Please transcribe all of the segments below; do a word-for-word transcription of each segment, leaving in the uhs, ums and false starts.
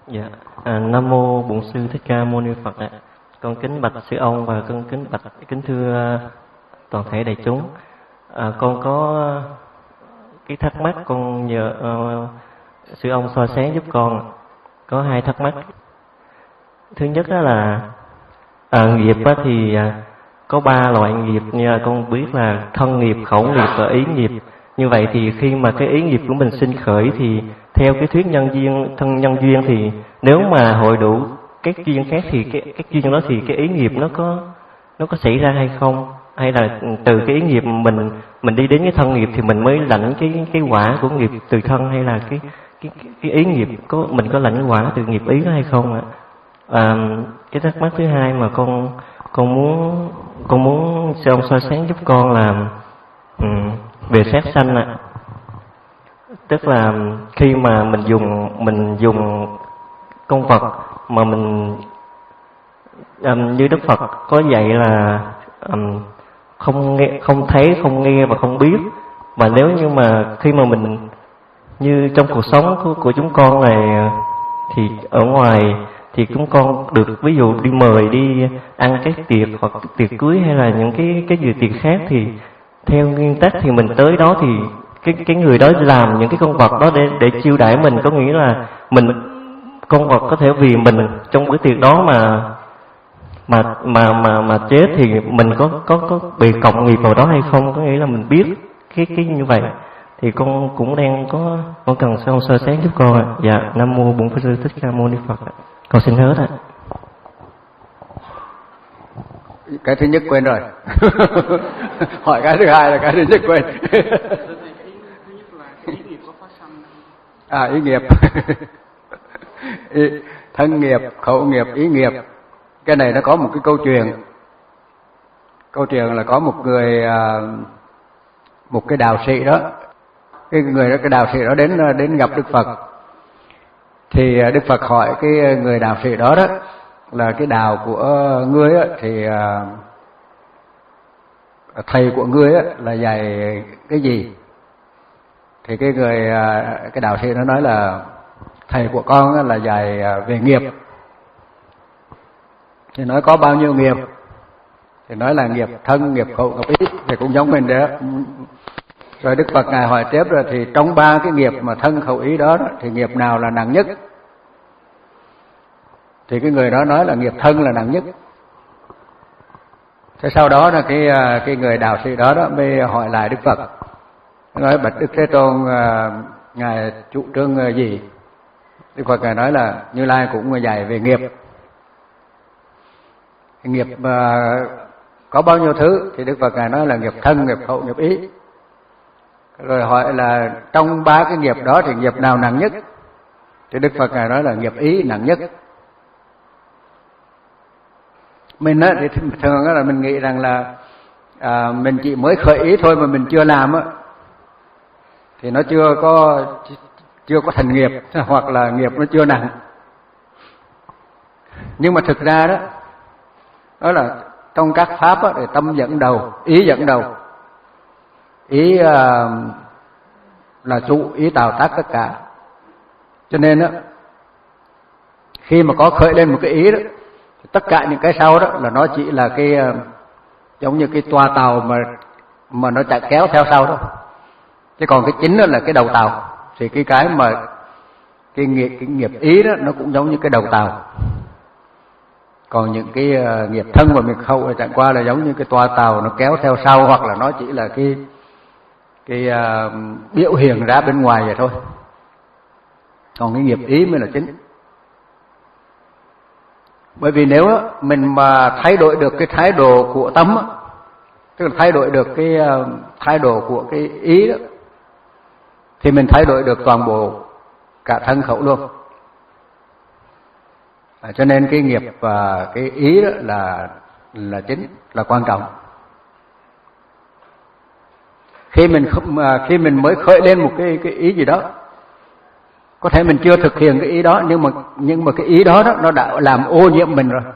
Dạ, à, Nam mô Bổn Sư Thích Ca Mâu Ni Phật ạ. Con kính bạch sư ông và con kính bạch kính thưa toàn thể đại chúng. À, con có cái thắc mắc, con nhờ uh, sư ông soi sáng giúp con. Có hai thắc mắc. Thứ nhất đó là à, nghiệp á thì à, có ba loại nghiệp như con biết là thân nghiệp, khẩu nghiệp và ý nghiệp. Như vậy thì khi mà cái ý nghiệp của mình sinh khởi thì theo cái thuyết nhân duyên, thân nhân duyên thì nếu mà hội đủ các duyên khác thì cái các duyên đó thì cái ý nghiệp nó có nó có xảy ra hay không? Hay là từ cái ý nghiệp mình mình đi đến cái thân nghiệp thì mình mới lãnh cái cái quả của nghiệp từ thân, hay là cái cái cái ý nghiệp có mình có lãnh quả từ nghiệp ý đó hay không ạ? À, cái thắc mắc thứ hai mà con con muốn con muốn sư ông soi sáng giúp con là um, về sát sanh ạ. Tức là khi mà mình dùng mình dùng con vật mà mình um, như Đức Phật có dạy là um, không nghe, không thấy, không nghe và không biết. Mà nếu như mà khi mà mình như trong cuộc sống của, của chúng con này thì ở ngoài thì chúng con được ví dụ đi mời đi ăn cái tiệc hoặc tiệc cưới hay là những cái cái gì tiệc khác thì theo nguyên tắc thì mình tới đó thì cái cái người đó làm những cái con vật đó để để chiêu đãi mình, có nghĩa là mình con vật có thể vì mình trong bữa tiệc đó mà mà mà mà mà chết thì mình có có có bị cộng nghiệp vào đó hay không, có nghĩa là mình biết cái cái như vậy thì con cũng đang có con cần sao soi sáng giúp con ạ. Dạ, Nam mô Bổn Sư Thích Ca Mâu Ni Phật ạ. Con xin hứa ạ. Cái thứ nhất quên rồi. Hỏi cái thứ hai là cái thứ nhất quên. À, ý nghiệp. Ý, thân nghiệp, khẩu nghiệp, ý nghiệp. Cái này nó có một cái câu chuyện. Câu chuyện là có một người, một cái đạo sĩ đó. Cái người đó, cái đạo sĩ đó đến đến gặp Đức Phật. Thì Đức Phật hỏi cái người đạo sĩ đó đó là cái đạo của ngươi á, thì thầy của ngươi á, là dạy cái gì? Thì cái người cái đạo sĩ nó nói là thầy của con á, là dạy về nghiệp. Thì nói có bao nhiêu nghiệp? Thì nói là nghiệp thân, nghiệp khẩu, nghiệp ý, thì cũng giống mình đấy. Rồi Đức Phật ngài hỏi tiếp rồi thì trong ba cái nghiệp mà thân khẩu ý đó, đó thì nghiệp nào là nặng nhất? Thì cái người đó nói là nghiệp thân là nặng nhất. Thế sau đó là cái cái người đạo sĩ đó đó mới hỏi lại Đức Phật, nói bạch Đức Thế Tôn, ngài chủ trương gì? Đức Phật ngài nói là Như Lai cũng dạy về nghiệp. Nghiệp có bao nhiêu thứ? Thì Đức Phật ngài nói là nghiệp thân, nghiệp khẩu, nghiệp ý. Rồi hỏi là trong ba cái nghiệp đó thì nghiệp nào nặng nhất? Thì Đức Phật ngài nói là nghiệp ý nặng nhất. Mình á thì thường là mình nghĩ rằng là à, mình chỉ mới khởi ý thôi mà mình chưa làm á thì nó chưa có chưa có thành nghiệp, hoặc là nghiệp nó chưa nặng. Nhưng mà thực ra đó đó là trong các pháp á, thì tâm dẫn đầu, ý dẫn đầu, ý à, là chủ, ý tạo tác tất cả. Cho nên á khi mà có khởi lên một cái ý đó, tất cả những cái sau đó là nó chỉ là cái giống như cái toa tàu mà mà nó chạy kéo theo sau đó. Chứ còn cái chính đó là cái đầu tàu. Thì cái cái mà cái nghiệp cái nghiệp ý đó nó cũng giống như cái đầu tàu. Còn những cái uh, nghiệp thân và nghiệp khẩu chẳng qua là giống như cái toa tàu nó kéo theo sau, hoặc là nó chỉ là cái cái uh, biểu hiện ra bên ngoài vậy thôi. Còn cái nghiệp ý mới là chính. Bởi vì nếu mình mà thay đổi được cái thái độ của tâm, tức là thay đổi được cái thái độ của cái ý đó, thì mình thay đổi được toàn bộ cả thân khẩu luôn. À, cho nên cái nghiệp và cái ý đó là là chính, là quan trọng. Khi mình khi mình mới khởi lên một cái cái ý gì đó, có thể mình chưa thực hiện cái ý đó, nhưng mà nhưng mà cái ý đó, đó nó đã làm ô nhiễm mình rồi.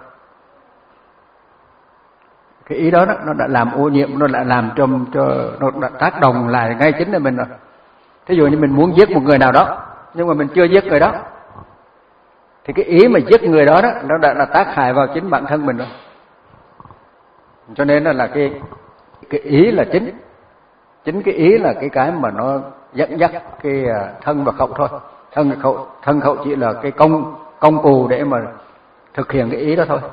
Cái ý đó, đó nó đã làm ô nhiễm, nó đã làm cho cho nó đã tác động lại ngay chính là mình rồi. Thí dụ như mình muốn giết một người nào đó, nhưng mà mình chưa giết người đó, thì thì cái ý mà giết người đó đó nó đã là tác hại vào chính bản thân mình rồi. Cho nên là, là cái cái ý là chính, chính cái ý là cái cái mà nó dẫn dắt cái thân và khẩu thôi. Thân khẩu thân khẩu chỉ là cái công công cụ để mà thực hiện cái ý đó thôi.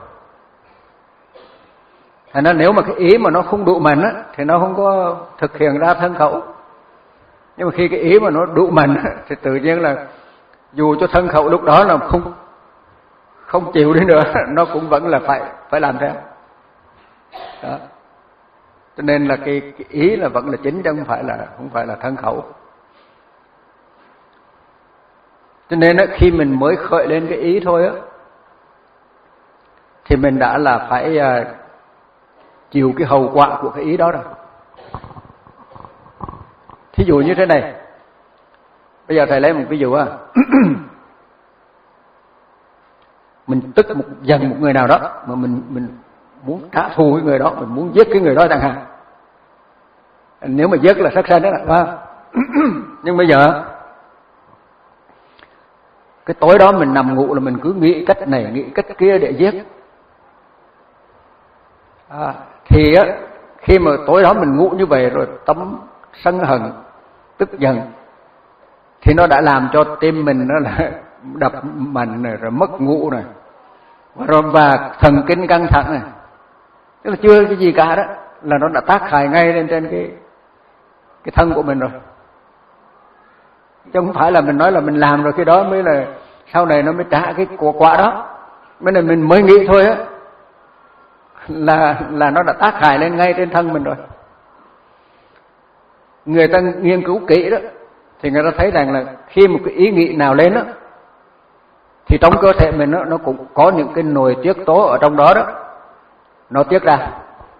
Thành ra nếu mà cái ý mà nó không đủ mạnh á thì nó không có thực hiện ra thân khẩu. Nhưng mà khi cái ý mà nó đủ mạnh á, thì tự nhiên là dù cho thân khẩu lúc đó là không không chịu đi nữa, nó cũng vẫn là phải phải làm theo. Đó. Cho nên là cái, cái ý là vẫn là chính chứ không phải là không phải là thân khẩu. Cho nên á, khi mình mới khởi lên cái ý thôi á thì mình đã là phải uh, chịu cái hậu quả của cái ý đó rồi. Thí dụ như thế này, bây giờ thầy lấy một ví dụ á. Mình tức một dần một người nào đó mà mình mình muốn trả thù cái người đó, mình muốn giết cái người đó chẳng hạn. Nếu mà giết là sát sanh đó là. Nhưng bây giờ cái tối đó mình nằm ngủ là mình cứ nghĩ cách này nghĩ cách kia để giết. À, thì á khi mà tối đó mình ngủ như vậy rồi tâm sân hận tức giận thì nó đã làm cho tim mình nó là đập mạnh này, rồi mất ngủ này, rồi và thần kinh căng thẳng này, tức là chưa cái gì cả đó là nó đã tác hại ngay lên trên cái cái thân của mình rồi. Chứ không phải là mình nói là mình làm rồi cái đó mới là sau này nó mới trả cái quả quả đó, mới là mình mới nghĩ thôi á là là nó đã tác hại lên ngay trên thân mình rồi. Người ta nghiên cứu kỹ đó thì người ta thấy rằng là khi một cái ý nghĩ nào lên đó thì trong cơ thể mình đó, nó cũng có những cái nội tiết tố ở trong đó đó nó tiết ra.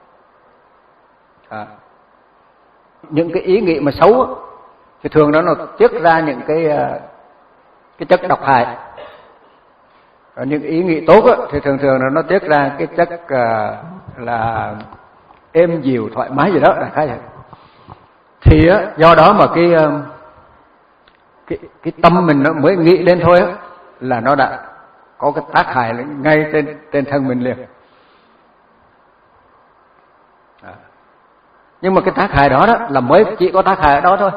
À. Những cái ý nghĩ mà xấu đó, thì thường đó nó tiết ra những cái cái chất độc hại. Và những ý nghĩ tốt đó, thì thường thường là nó tiết ra cái chất uh, là êm dịu thoải mái gì đó là khá vậy. Thì á, do đó mà cái cái cái tâm mình nó mới nghĩ lên thôi á là nó đã có cái tác hại ngay trên trên thân mình liền. À. Nhưng mà cái tác hại đó đó là mới chỉ có tác hại ở đó thôi.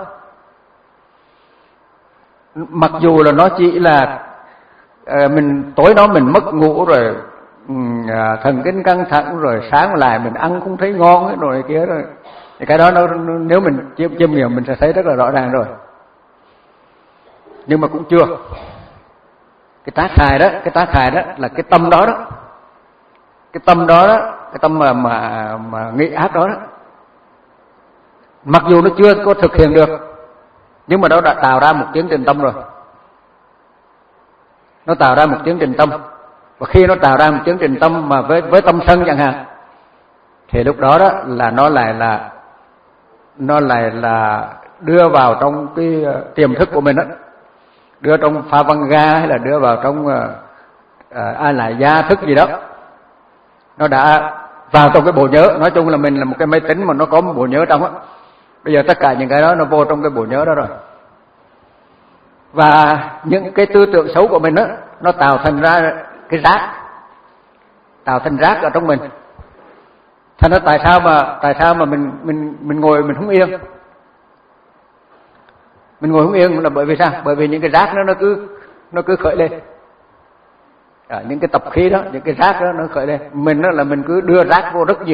Mặc dù là nó chỉ là à, mình tối đó mình mất ngủ rồi, à, thần kinh căng thẳng rồi sáng lại mình ăn không thấy ngon ấy, rồi kia rồi thì cái đó nó, nếu mình chiêm chiêm nghiệm mình sẽ thấy rất là rõ ràng rồi. Nhưng mà cũng chưa. Cái tác hại đó, cái tác hại đó là cái tâm đó đó. Cái tâm đó đó, cái tâm mà mà mà nghĩ ác đó đó. Mặc dù nó chưa có thực hiện được nhưng mà nó đã tạo ra một tiến trình tâm rồi. Nó tạo ra một tiến trình tâm. Và khi nó tạo ra một tiến trình tâm mà với với tâm sân chẳng hạn thì lúc đó đó là nó lại là nó lại là đưa vào trong cái tiềm thức của mình đó, đưa trong pha văn ga hay là đưa vào trong uh, uh, ai lại gia thức gì đó, nó đã vào trong cái bộ nhớ. Nói chung là mình là một cái máy tính mà nó có một bộ nhớ trong á. Bây giờ tất cả những cái đó nó vô trong cái bộ nhớ đó rồi. Và những cái tư tưởng xấu của mình đó nó tạo thành ra cái rác, tạo thành rác ở trong mình. Thành ra tại sao mà tại sao mà mình mình mình ngồi mình không yên? Mình ngồi không yên là bởi vì sao? Bởi vì những cái rác đó nó cứ nó cứ khởi lên. À, những cái tập khí đó, những cái rác đó nó khởi lên. Mình đó là mình cứ đưa rác vô rất nhiều.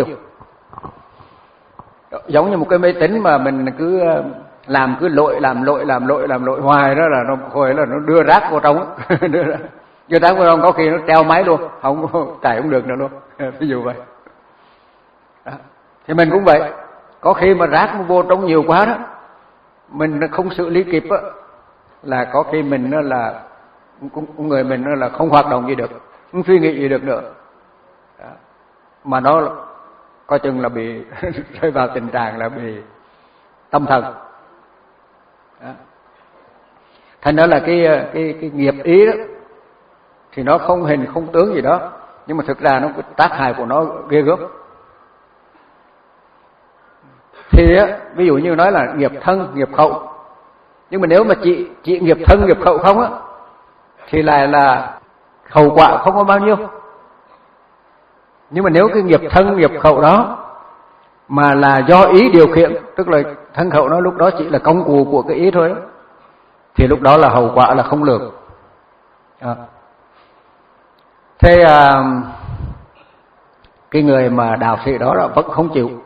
Giống như một cái máy tính mà mình cứ làm cứ lội làm lội làm lội làm lội hoài đó là nó hồi là nó đưa rác vô trong á. đưa, đưa rác vô trong có khi nó treo máy luôn, không chạy không được nữa luôn. Ví dụ vậy. Đó. Thì mình cũng vậy, có khi mà rác nó vô trong nhiều quá đó, mình không xử lý kịp á, là có khi mình nó là người mình nó là không hoạt động gì được, không suy nghĩ gì được nữa. Đó. Mà nó coi chừng là bị rơi vào tình trạng là bị tâm thần. Đó. Thành đó là cái cái cái nghiệp ý đó thì nó không hình không tướng gì đó, nhưng mà thực ra nó cái tác hại của nó ghê gớm. Thì á, ví dụ như nói là nghiệp thân, nghiệp khẩu. Nhưng mà nếu mà chỉ chỉ nghiệp thân, nghiệp khẩu không á thì lại là hậu quả không có bao nhiêu. Nhưng mà nếu cái nghiệp thân nghiệp khẩu đó mà là do ý điều khiển, tức là thân khẩu nó lúc đó chỉ là công cụ của cái ý thôi đó, thì lúc đó là hậu quả là không lường. À. Thế à, cái người mà đạo sĩ đó là vẫn không chịu,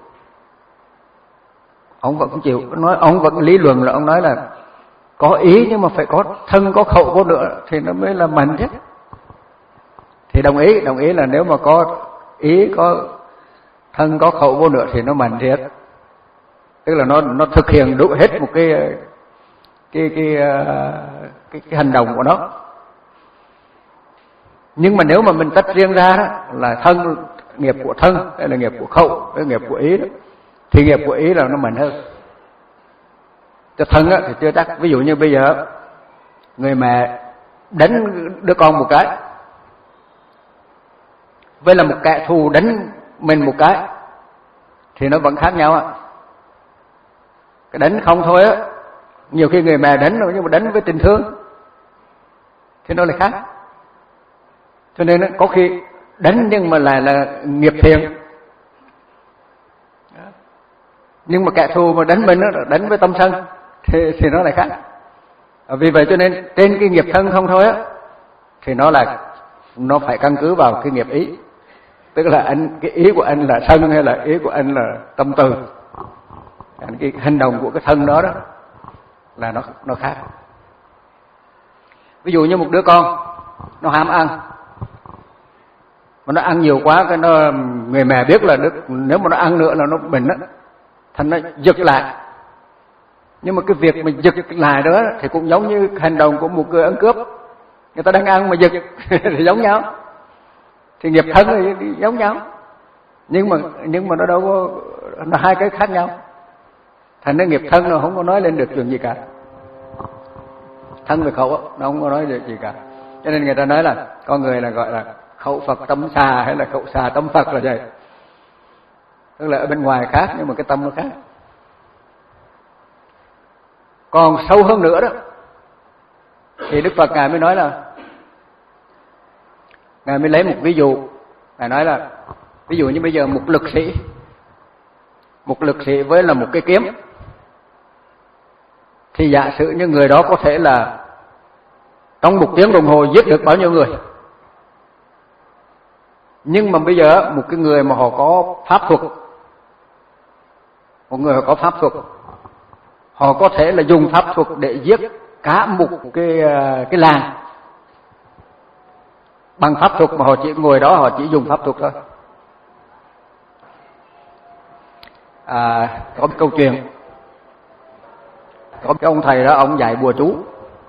ông vẫn không chịu, nói ông vẫn lý luận là ông nói là có ý nhưng mà phải có thân có khẩu có nữa thì nó mới là mạnh chứ. Thì đồng ý, đồng ý là nếu mà có ý có thân có khẩu vô nữa thì nó mạnh thiệt, tức là nó nó thực hiện đủ hết một cái cái cái cái, cái hành động của nó. Nhưng mà nếu mà mình tách riêng ra đó, là thân nghiệp của thân hay là nghiệp của khẩu cái nghiệp của ý đó, thì nghiệp của ý là nó mạnh hơn. Cho thân á, thì chưa chắc. Ví dụ như bây giờ người mẹ đánh đứa con một cái, với là một kẻ thù đánh mình một cái, thì nó vẫn khác nhau ạ. Cái đánh không thôi á, nhiều khi người mẹ đánh rồi nhưng mà đánh với tình thương thì nó lại khác. Cho nên có khi đánh nhưng mà lại là nghiệp thiện, nhưng mà kẻ thù mà đánh mình đó, đánh với tâm sân thì, thì nó lại khác. Vì vậy cho nên trên cái nghiệp thân không thôi á, thì nó là nó phải căn cứ vào cái nghiệp ý, tức là anh cái ý của anh là sân hay là ý của anh là tâm từ, cái hành động của cái thân đó đó là nó nó khác. Ví dụ như một đứa con nó ham ăn, mà nó ăn nhiều quá, cái nó người mẹ biết là đứa, nếu mà nó ăn nữa là nó bệnh đó, thành nó giật lại. Nhưng mà cái việc mình giật lại đó thì cũng giống như hành động của một người ăn cướp, người ta đang ăn mà giật thì giống nhau, thì nghiệp thân thì giống nhau, nhưng mà nhưng mà nó đâu có, nó hai cái khác nhau. Thành nó nghiệp thân nó không có nói lên được chuyện gì cả, thân về khẩu nó không có nói được gì cả. Cho nên người ta nói là con người là gọi là khẩu Phật tâm xà hay là khẩu xà tâm Phật là vậy, tức là ở bên ngoài khác nhưng mà cái tâm nó khác. Còn sâu hơn nữa đó thì Đức Phật Ngài mới nói là, Ngài mới lấy một ví dụ. Ngài nói là ví dụ như bây giờ một lực sĩ, một lực sĩ với là một cái kiếm, thì giả sử như người đó có thể là trong một tiếng đồng hồ giết được bao nhiêu người. Nhưng mà bây giờ một cái người mà họ có pháp thuật, một người họ có pháp thuật, họ có thể là dùng pháp thuật để giết cả một cái cái làng bằng pháp thuật, mà họ chỉ ngồi đó họ chỉ dùng pháp thuật thôi. À, có một câu chuyện, có cái ông thầy đó, ông dạy bùa chú.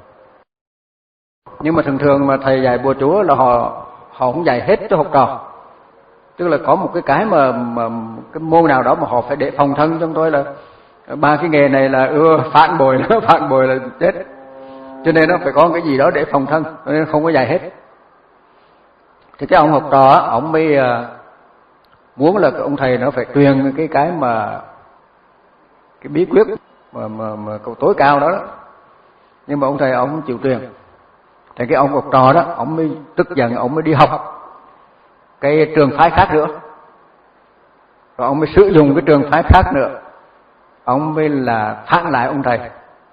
Nhưng mà thường thường mà thầy dạy bùa chú là họ họ không dạy hết cho học trò, tức là có một cái cái mà, mà cái môn nào đó mà họ phải để phòng thân. Trong tôi là ba cái nghề này là ưa phản bội, nó phản bội là chết, cho nên nó phải có cái gì đó để phòng thân, cho nên không có dạy hết. Thì cái ông học trò á, ông mới muốn là ông thầy nó phải truyền cái cái mà cái bí quyết mà mà, mà cầu tối cao đó, đó. Nhưng mà ông thầy ông không chịu truyền. Thì cái ông học trò đó, ông mới tức giận, ông mới đi học cái trường phái khác nữa, rồi ông mới sử dụng cái trường phái khác nữa, ông mới là phản lại ông thầy,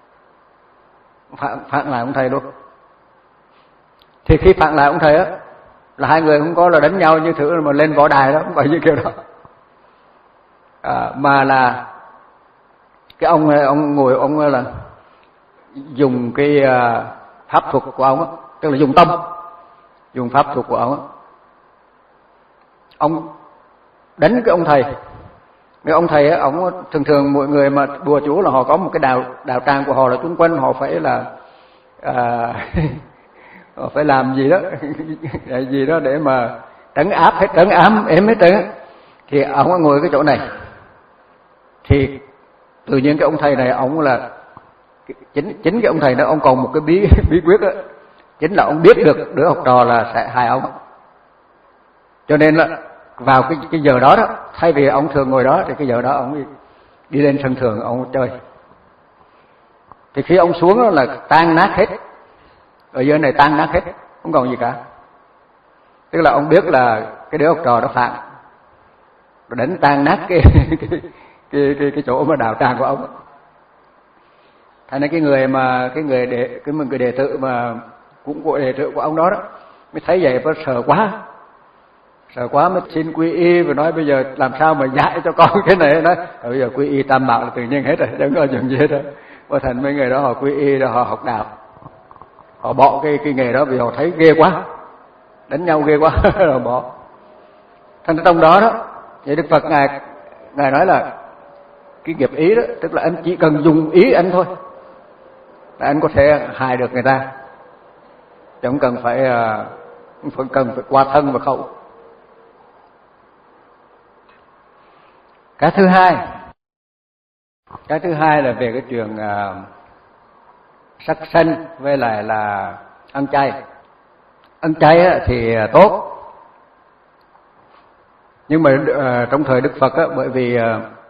phản, phản lại ông thầy luôn. Thì khi phản lại ông thầy á, là hai người không có là đánh nhau như thử mà lên võ đài đó, không phải như kiểu đó, à, mà là cái ông ông ngồi ông là dùng cái pháp thuật của ông á, tức là dùng tâm, dùng pháp thuật của ông á, ông đánh cái ông thầy. Cái ông thầy á, ông thường thường mọi người mà bùa chú là họ có một cái đạo đạo tràng của họ, là chung quanh họ phải là à, họ phải làm gì đó gì đó để mà trấn áp hết, trấn ám ếm hết trơn. Thì ông ngồi cái chỗ này, thì tự nhiên cái ông thầy này ông là chính chính cái ông thầy đó, ông còn một cái bí bí quyết đó, chính là ông biết được đứa học trò là sẽ hại ông. Cho nên là vào cái cái giờ đó đó, thay vì ông thường ngồi đó thì cái giờ đó ông đi, đi lên sân thượng ông chơi. Thì khi ông xuống đó là tan nát hết, ở dưới này tan nát hết, không còn gì cả. Tức là ông biết là cái đứa học trò đó phản, rồi đánh tan nát cái cái cái cái, cái chỗ mà đạo tràng của ông. Thành ra cái người mà cái người đệ cái người đệ tử mà cũng của đệ tử của ông đó đó mới thấy vậy và sợ quá, sợ quá mới xin quy y và nói bây giờ làm sao mà dạy cho con cái này. Nói bây giờ quy y Tam Bảo là tự nhiên hết rồi, đừng có chuyện gì hết rồi. Và thành mấy người đó họ quy y rồi họ học đạo, họ bỏ cái cái nghề đó vì họ thấy ghê quá, đánh nhau ghê quá rồi bỏ. Thành ra trong đó đó thì Đức Phật ngài ngài nói là cái nghiệp ý đó, tức là anh chỉ cần dùng ý anh thôi là anh có thể hại được người ta, chứ không cần phải không cần phải qua thân và khẩu. Cái thứ hai, cái thứ hai là về cái chuyện uh, sắc sanh với lại là ăn chay. Ăn chay thì tốt, nhưng mà uh, trong thời Đức Phật á, bởi vì uh,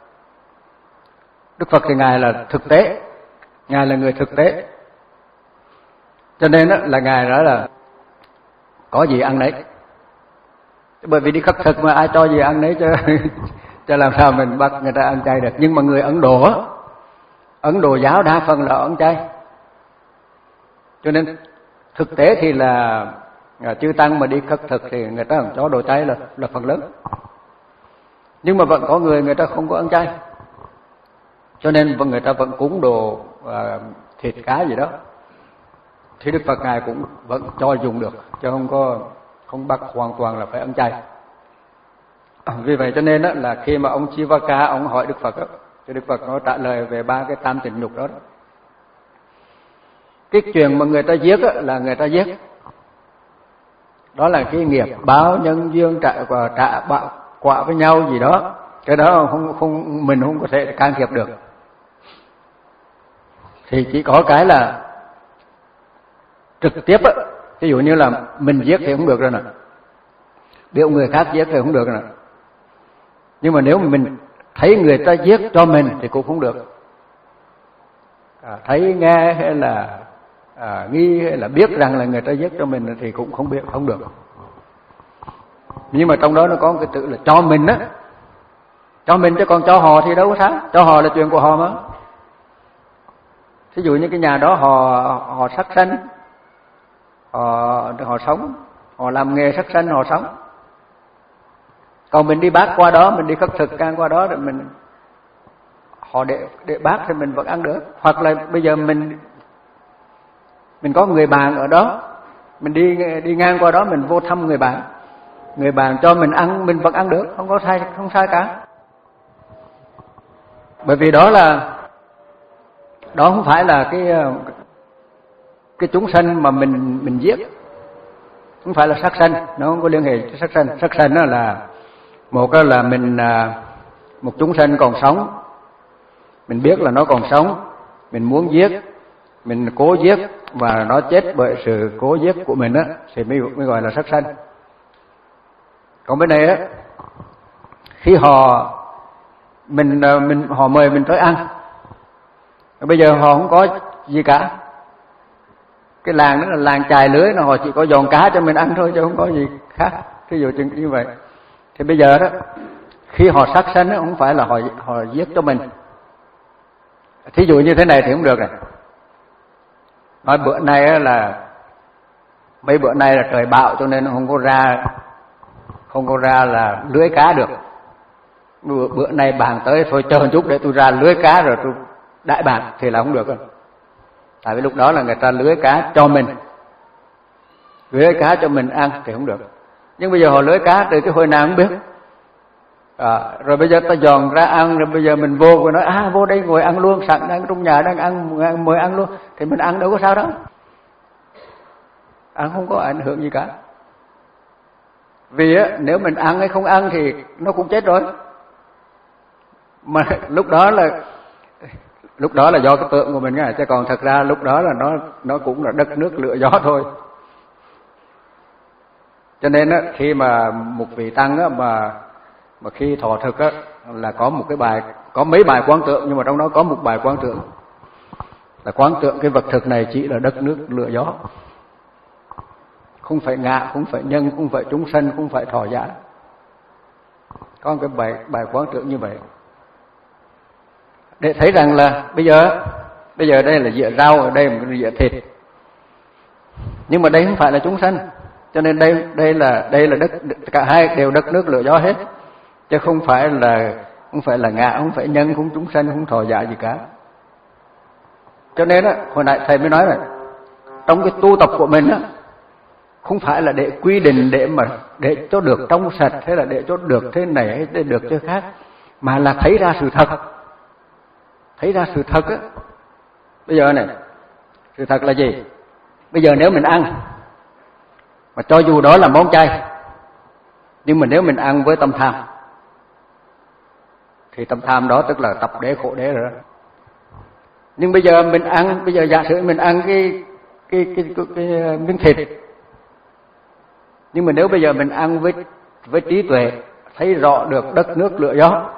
Đức Phật thì ngài là thực tế, ngài là người thực tế, cho nên á, là ngài nói là có gì ăn nấy. Bởi vì đi khất thực mà ai cho gì ăn nấy, cho cho làm sao mình bắt người ta ăn chay được. Nhưng mà người Ấn Độ á, Ấn Độ giáo đa phần là ăn chay, cho nên thực tế thì là chư tăng mà đi khất thực thì người ta cũng cho đồ chay là là phần lớn. Nhưng mà vẫn có người người ta không có ăn chay, cho nên người ta vẫn cúng đồ uh, thịt cá gì đó, thì Đức Phật ngài cũng vẫn cho dùng được, chứ không có không bắt hoàn toàn là phải ăn chay. Vì vậy cho nên đó, là khi mà ông Chivaka ông hỏi Đức Phật đó, thì Đức Phật nó trả lời về ba cái tam tình nhục đó, đó. Cái chuyện mà người ta giết đó, là người ta giết, đó là cái nghiệp báo nhân duyên trả quả trả bạo quả với nhau gì đó, cái đó không không mình không có thể can thiệp được. Thì chỉ có cái là trực tiếp á, ví dụ như là mình giết thì không được rồi nè, biểu người khác giết thì không được rồi nè. Nhưng mà nếu mình thấy người ta giết cho mình thì cũng không được. À, thấy nghe hay là à, nghi hay là biết rằng là người ta giết cho mình thì cũng không biết, không được. Nhưng mà trong đó nó có một cái tự là cho mình á, cho mình, chứ còn cho họ thì đâu có sao, cho họ là chuyện của họ mà. Thí dụ như cái nhà đó họ họ sát sanh, họ họ sống, họ làm nghề sát sanh họ sống. Còn mình đi bác qua đó, mình đi khất thực can qua đó rồi mình họ để để bác thì mình vẫn ăn được. Hoặc là bây giờ mình mình có người bạn ở đó, mình đi đi ngang qua đó mình vô thăm người bạn, người bạn cho mình ăn mình vẫn ăn được, không có sai không sai cả. Bởi vì đó là đó không phải là cái cái chúng sanh mà mình mình giết, không phải là sát sanh, nó không có liên hệ với sát sanh. Sát sanh đó là một là mình một chúng sanh còn sống, mình biết là nó còn sống, mình muốn giết, mình cố giết và nó chết bởi sự cố giết của mình á, thì mới mới gọi là sát sanh. Còn bên này á, khi họ mình mình họ mời mình tới ăn, bây giờ họ không có gì cả, cái làng đó là làng chài lưới, nó họ chỉ có giòn cá cho mình ăn thôi chứ không có gì khác. Thí dụ như vậy thì bây giờ đó, khi họ sát sanh không phải là họ họ giết cho mình. Thí dụ như thế này thì không được này. Nói bữa nay là mấy bữa nay là trời bão cho nên không có ra không có ra là lưới cá được. Bữa, bữa nay bạn tới thôi chờ một chút để tôi ra lưới cá rồi tôi đại bạn thì là không được rồi. Tại vì lúc đó là người ta lưới cá cho mình, lưới cá cho mình ăn thì không được. Nhưng bây giờ họ lưới cá từ cái hồi nào không biết, à, rồi bây giờ ta dọn ra ăn, rồi bây giờ mình vô và nói à vô đây ngồi ăn luôn, sẵn đang trong nhà đang ăn mời ăn luôn, thì mình ăn đâu có sao đâu, ăn không có ảnh hưởng gì cả. Vì á, nếu mình ăn hay không ăn thì nó cũng chết rồi. Mà lúc đó là lúc đó là do cái tượng của mình nghe, chứ còn thật ra lúc đó là nó nó cũng là đất nước lửa gió thôi. Cho nên á, khi mà một vị tăng á, mà mà khi thọ thực á, là có một cái bài, có mấy bài quán tượng, nhưng mà trong đó có một bài quán tượng là quán tượng cái vật thực này chỉ là đất nước lửa gió, không phải ngạ, không phải nhân, không phải chúng sanh, không phải thọ giả. Có cái bài bài quán tưởng như vậy để thấy rằng là bây giờ bây giờ đây là dĩa rau, ở đây là dĩa thịt, nhưng mà đây không phải là chúng sanh, cho nên đây đây là đây là đất, cả hai đều đất nước lửa gió hết, chứ không phải là không phải là ngạ, không phải nhân, không chúng sanh, không thọ giả gì cả. Cho nên á, hồi nãy thầy mới nói này, trong cái tu tập của mình á, không phải là để quy định để mà để cho được trong sạch, hay là để cho được thế này hay để được thế khác, mà là thấy ra sự thật. Thấy ra sự thật á. Bây giờ này, sự thật là gì? Bây giờ nếu mình ăn, mà cho dù đó là món chay, nhưng mà nếu mình ăn với tâm tham, thì tâm tham đó tức là tập đế khổ đế rồi đó. Nhưng bây giờ mình ăn, bây giờ giả sử mình ăn cái cái cái, cái, cái, cái miếng thịt, nhưng mà nếu bây giờ mình ăn với với trí tuệ, thấy rõ được đất nước lửa gió,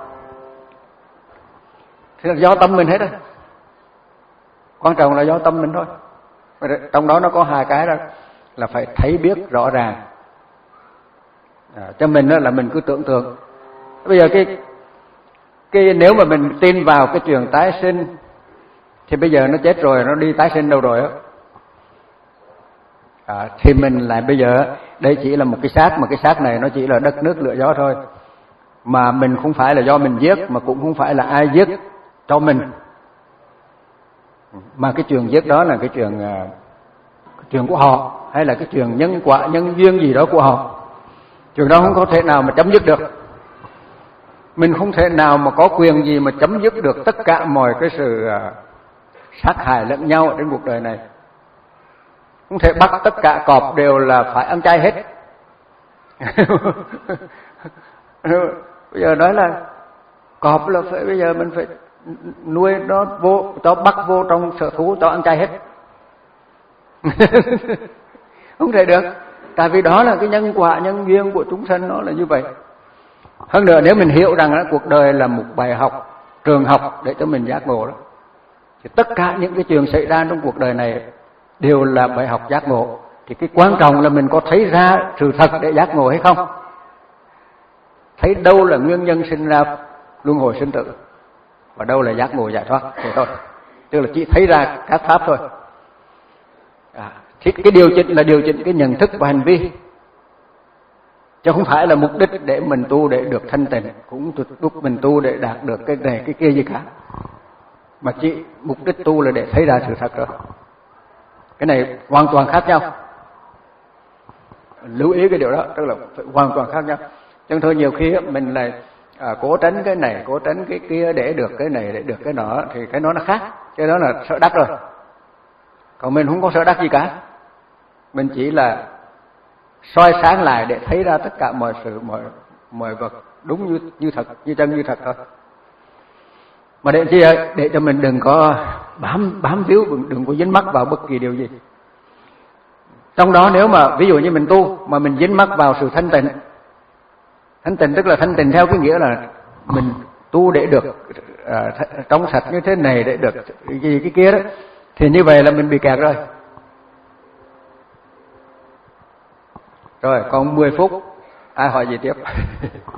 thì là do tâm mình hết á. Quan trọng là do tâm mình thôi. Trong đó nó có hai cái đó, là phải thấy biết rõ ràng. À, cho mình đó là mình cứ tưởng tượng. Bây giờ cái cái nếu mà mình tin vào cái chuyện tái sinh, thì bây giờ nó chết rồi, nó đi tái sinh đâu rồi á? À, thì mình lại bây giờ đây chỉ là một cái xác, mà cái xác này nó chỉ là đất nước lửa gió thôi, mà mình không phải là do mình giết, mà cũng không phải là ai giết cho mình, mà cái chuyện giết đó là cái chuyện cái chuyện của họ, hay là cái chuyện nhân quả nhân duyên gì đó của họ. Chuyện đó không có thể nào mà chấm dứt được. Mình không thể nào mà có quyền gì mà chấm dứt được tất cả mọi cái sự sát hại lẫn nhau ở trên cuộc đời này. Không thể bắt tất cả cọp đều là phải ăn chay hết. Bây giờ nói là cọp là phải, bây giờ mình phải nuôi nó vô, cho bắt vô trong sở thú, cho ăn chay hết. Không thể được. Tại vì đó là cái nhân quả nhân duyên của chúng sanh, nó là như vậy. Hơn nữa nếu mình hiểu rằng là cuộc đời là một bài học, trường học để cho mình giác ngộ đó, thì tất cả những cái chuyện xảy ra trong cuộc đời này đều là bài học giác ngộ. Thì cái quan trọng là mình có thấy ra sự thật để giác ngộ hay không. Thấy đâu là nguyên nhân sinh ra luân hồi sinh tử, và đâu là giác ngộ giải thoát thì thôi. Tức là chỉ thấy ra các pháp thôi. À, thì cái điều chỉnh là điều chỉnh cái nhận thức và hành vi, chứ không phải là mục đích để mình tu để được thanh tịnh, cũng lúc mình tu để đạt được cái này cái kia gì cả, mà chỉ mục đích tu là để thấy ra sự thật rồi. Cái này hoàn toàn khác nhau. Lưu ý cái điều đó, tức là phải hoàn toàn khác nhau. Chứ thôi nhiều khi mình lại à, cố tránh cái này, cố tránh cái kia để được cái này, để được cái nọ, thì cái đó nó khác. Cái đó là sợ đắc rồi. Còn mình không có sợ đắc gì cả. Mình chỉ là soi sáng lại để thấy ra tất cả mọi sự, mọi mọi vật đúng như như thật, như chân như thật thôi. Mà để chi để cho mình đừng có bám bám víu, đừng có dính mắc vào bất kỳ điều gì. Trong đó nếu mà ví dụ như mình tu mà mình dính mắc vào sự thanh tịnh, thanh tịnh tức là thanh tịnh theo cái nghĩa là mình tu để được à, trong sạch như thế này, để được gì cái kia đó, thì như vậy là mình bị kẹt rồi. Rồi còn mười phút, ai hỏi gì tiếp?